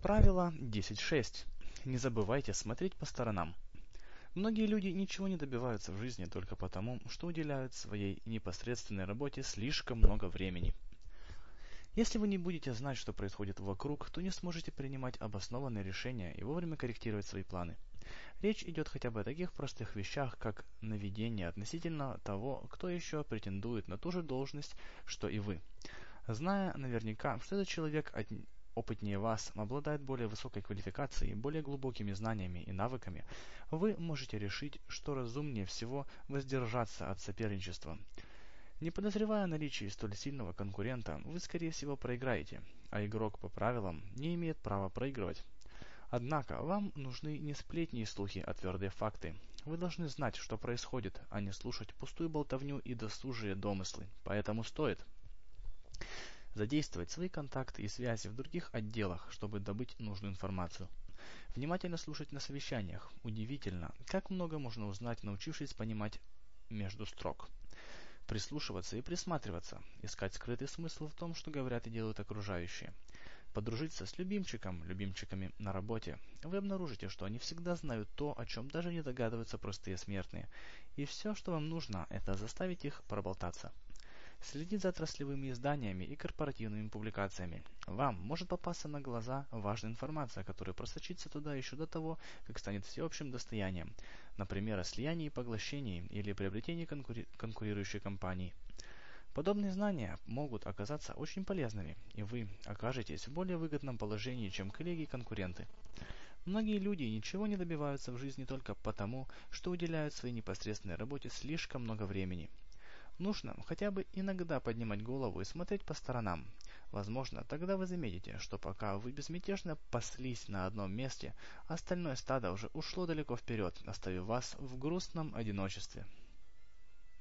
Правило 10.6. Не забывайте смотреть по сторонам. Многие люди ничего не добиваются в жизни только потому, что уделяют своей непосредственной работе слишком много времени. Если вы не будете знать, что происходит вокруг, то не сможете принимать обоснованные решения и вовремя корректировать свои планы. Речь идет хотя бы о таких простых вещах, как наведение относительно того, кто еще претендует на ту же должность, что и вы. Зная наверняка, что этот человек опытнее вас, обладает более высокой квалификацией, более глубокими знаниями и навыками, вы можете решить, что разумнее всего воздержаться от соперничества. Не подозревая о наличии столь сильного конкурента, вы скорее всего проиграете, а игрок по правилам не имеет права проигрывать. Однако вам нужны не сплетни и слухи, а твердые факты. Вы должны знать, что происходит, а не слушать пустую болтовню и досужие домыслы. Поэтому стоит задействовать свои контакты и связи в других отделах, чтобы добыть нужную информацию. Внимательно слушать на совещаниях. Удивительно, как много можно узнать, научившись понимать между строк. Прислушиваться и присматриваться, искать скрытый смысл в том, что говорят и делают окружающие. Подружиться с любимчиками на работе. Вы обнаружите, что они всегда знают то, о чем даже не догадываются простые смертные. И все, что вам нужно, это заставить их проболтаться. Следить за отраслевыми изданиями и корпоративными публикациями. Вам может попасться на глаза важная информация, которая просочится туда еще до того, как станет всеобщим достоянием. Например, о слиянии и поглощении или приобретении конкурирующей компании. Подобные знания могут оказаться очень полезными, и вы окажетесь в более выгодном положении, чем коллеги и конкуренты. Многие люди ничего не добиваются в жизни только потому, что уделяют своей непосредственной работе слишком много времени. Нужно хотя бы иногда поднимать голову и смотреть по сторонам. Возможно, тогда вы заметите, что пока вы безмятежно паслись на одном месте, остальное стадо уже ушло далеко вперед, оставив вас в грустном одиночестве.